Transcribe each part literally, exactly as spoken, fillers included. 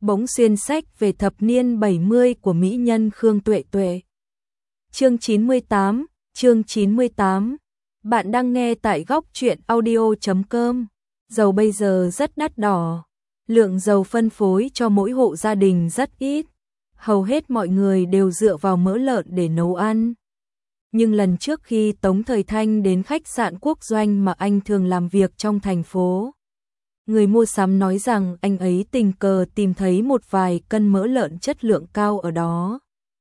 bỗng xuyên sách về thập niên bảy mươi của mỹ nhân Khương Tuệ Tuệ. Chương chín mươi tám, chương chín mươi tám. Bạn đang nghe tại góc truyện audio chấm com. Dầu bây giờ rất đắt đỏ. Lượng dầu phân phối cho mỗi hộ gia đình rất ít. Hầu hết mọi người đều dựa vào mỡ lợn để nấu ăn. Nhưng lần trước khi Tống Thời Thanh đến khách sạn Quốc Doanh mà anh thường làm việc trong thành phố, người mua sắm nói rằng anh ấy tình cờ tìm thấy một vài cân mỡ lợn chất lượng cao ở đó.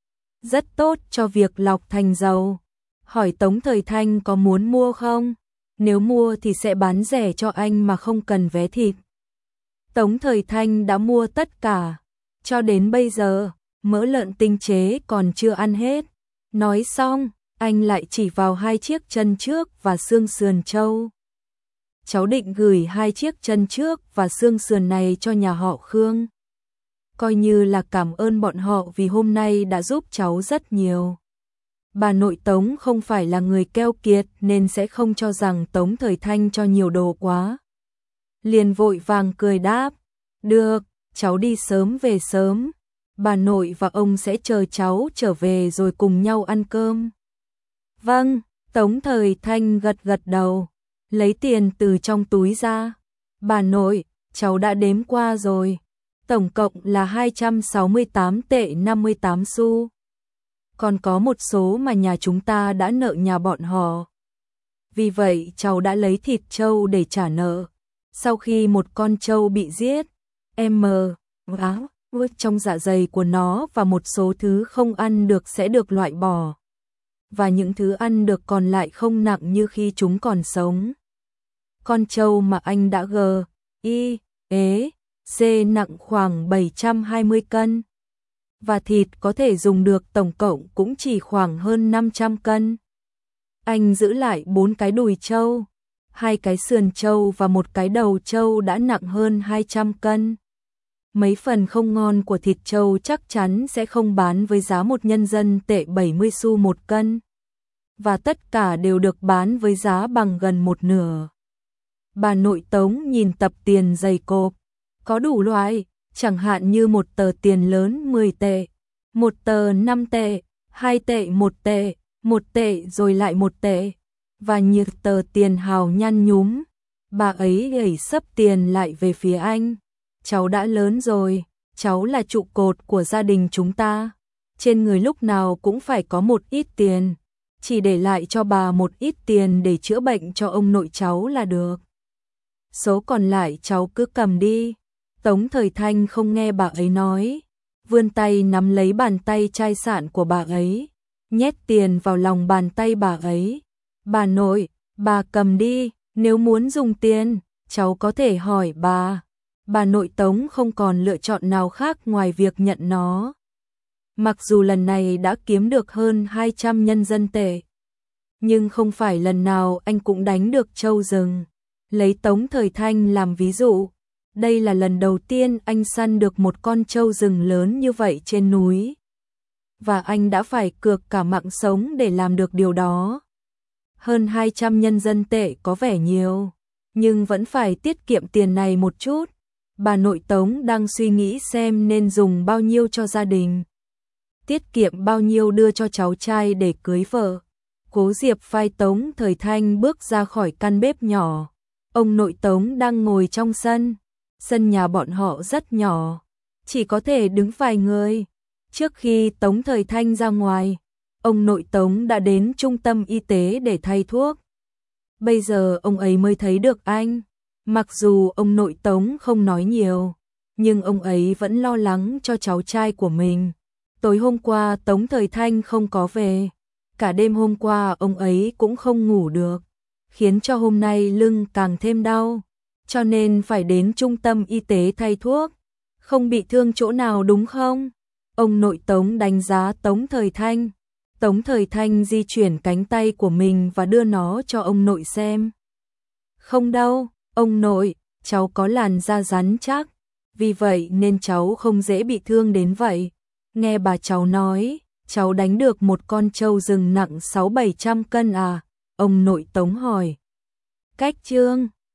Rất tốt cho việc lọc thành dầu. Hỏi Tống Thời Thanh có muốn mua không? Nếu mua thì sẽ bán rẻ cho anh mà không cần vé thịt. Tống Thời Thanh đã mua tất cả. Cho đến bây giờ, mỡ lợn tinh chế còn chưa ăn hết. Nói xong, anh lại chỉ vào hai chiếc chân trước và xương sườn trâu. Cháu định gửi hai chiếc chân trước và xương sườn này cho nhà họ Khương. Coi như là cảm ơn bọn họ vì hôm nay đã giúp cháu rất nhiều. Bà nội Tống không phải là người keo kiệt nên sẽ không cho rằng Tống Thời Thanh cho nhiều đồ quá. Liền vội vàng cười đáp, được, cháu đi sớm về sớm. Bà nội và ông sẽ chờ cháu trở về rồi cùng nhau ăn cơm. Vâng, Tống Thời Thanh gật gật đầu, lấy tiền từ trong túi ra. Bà nội, cháu đã đếm qua rồi. Tổng cộng là hai trăm sáu mươi tám tệ năm mươi tám xu. Còn có một số mà nhà chúng ta đã nợ nhà bọn họ. Vì vậy cháu đã lấy thịt trâu để trả nợ. Sau khi một con trâu bị giết, em mờ, áo, trong dạ dày của nó và một số thứ không ăn được sẽ được loại bỏ. Và những thứ ăn được còn lại không nặng như khi chúng còn sống. Con trâu mà anh đã gờ, y, ế, c nặng khoảng bảy trăm hai mươi cân. Và thịt có thể dùng được tổng cộng cũng chỉ khoảng hơn năm trăm cân. Anh giữ lại bốn cái đùi trâu, hai cái sườn trâu và một cái đầu trâu đã nặng hơn hai trăm cân. Mấy phần không ngon của thịt trâu chắc chắn sẽ không bán với giá một nhân dân tệ bảy mươi xu một cân. Và tất cả đều được bán với giá bằng gần một nửa. Bà nội Tống nhìn tập tiền dày cộp, có đủ loại, chẳng hạn như một tờ tiền lớn mười tệ, một tờ năm tệ, hai tệ một tệ, một tệ rồi lại một tệ, và nhiều tờ tiền hào nhăn nhúm. Bà ấy đẩy xấp tiền lại về phía anh. Cháu đã lớn rồi, cháu là trụ cột của gia đình chúng ta. Trên người lúc nào cũng phải có một ít tiền. Chỉ để lại cho bà một ít tiền để chữa bệnh cho ông nội cháu là được. Số còn lại cháu cứ cầm đi. Tống Thời Thanh không nghe bà ấy nói, vươn tay nắm lấy bàn tay chai sạn của bà ấy, nhét tiền vào lòng bàn tay bà ấy. Bà nội, bà cầm đi, nếu muốn dùng tiền, cháu có thể hỏi bà. Bà nội Tống không còn lựa chọn nào khác ngoài việc nhận nó. Mặc dù lần này đã kiếm được hơn hai trăm nhân dân tệ, nhưng không phải lần nào anh cũng đánh được trâu rừng. Lấy Tống Thời Thanh làm ví dụ, đây là lần đầu tiên anh săn được một con trâu rừng lớn như vậy trên núi. Và anh đã phải cược cả mạng sống để làm được điều đó. Hơn hai trăm nhân dân tệ có vẻ nhiều, nhưng vẫn phải tiết kiệm tiền này một chút. Bà nội Tống đang suy nghĩ xem nên dùng bao nhiêu cho gia đình, tiết kiệm bao nhiêu đưa cho cháu trai để cưới vợ. Cố Diệp phai Tống Thời Thanh bước ra khỏi căn bếp nhỏ. Ông nội Tống đang ngồi trong sân. Sân nhà bọn họ rất nhỏ, chỉ có thể đứng vài người. Trước khi Tống Thời Thanh ra ngoài, ông nội Tống đã đến trung tâm y tế để thay thuốc. Bây giờ ông ấy mới thấy được anh. Mặc dù ông nội Tống không nói nhiều, nhưng ông ấy vẫn lo lắng cho cháu trai của mình. Tối hôm qua Tống Thời Thanh không có về. Cả đêm hôm qua ông ấy cũng không ngủ được, khiến cho hôm nay lưng càng thêm đau. Cho nên phải đến trung tâm y tế thay thuốc. Không bị thương chỗ nào đúng không? Ông nội Tống đánh giá Tống Thời Thanh. Tống Thời Thanh di chuyển cánh tay của mình và đưa nó cho ông nội xem. Không đâu, ông nội, cháu có làn da rắn chắc, vì vậy nên cháu không dễ bị thương đến vậy. Nghe bà cháu nói, cháu đánh được một con trâu rừng nặng sáu bảy trăm cân à? Ông nội Tống hỏi. Cách chương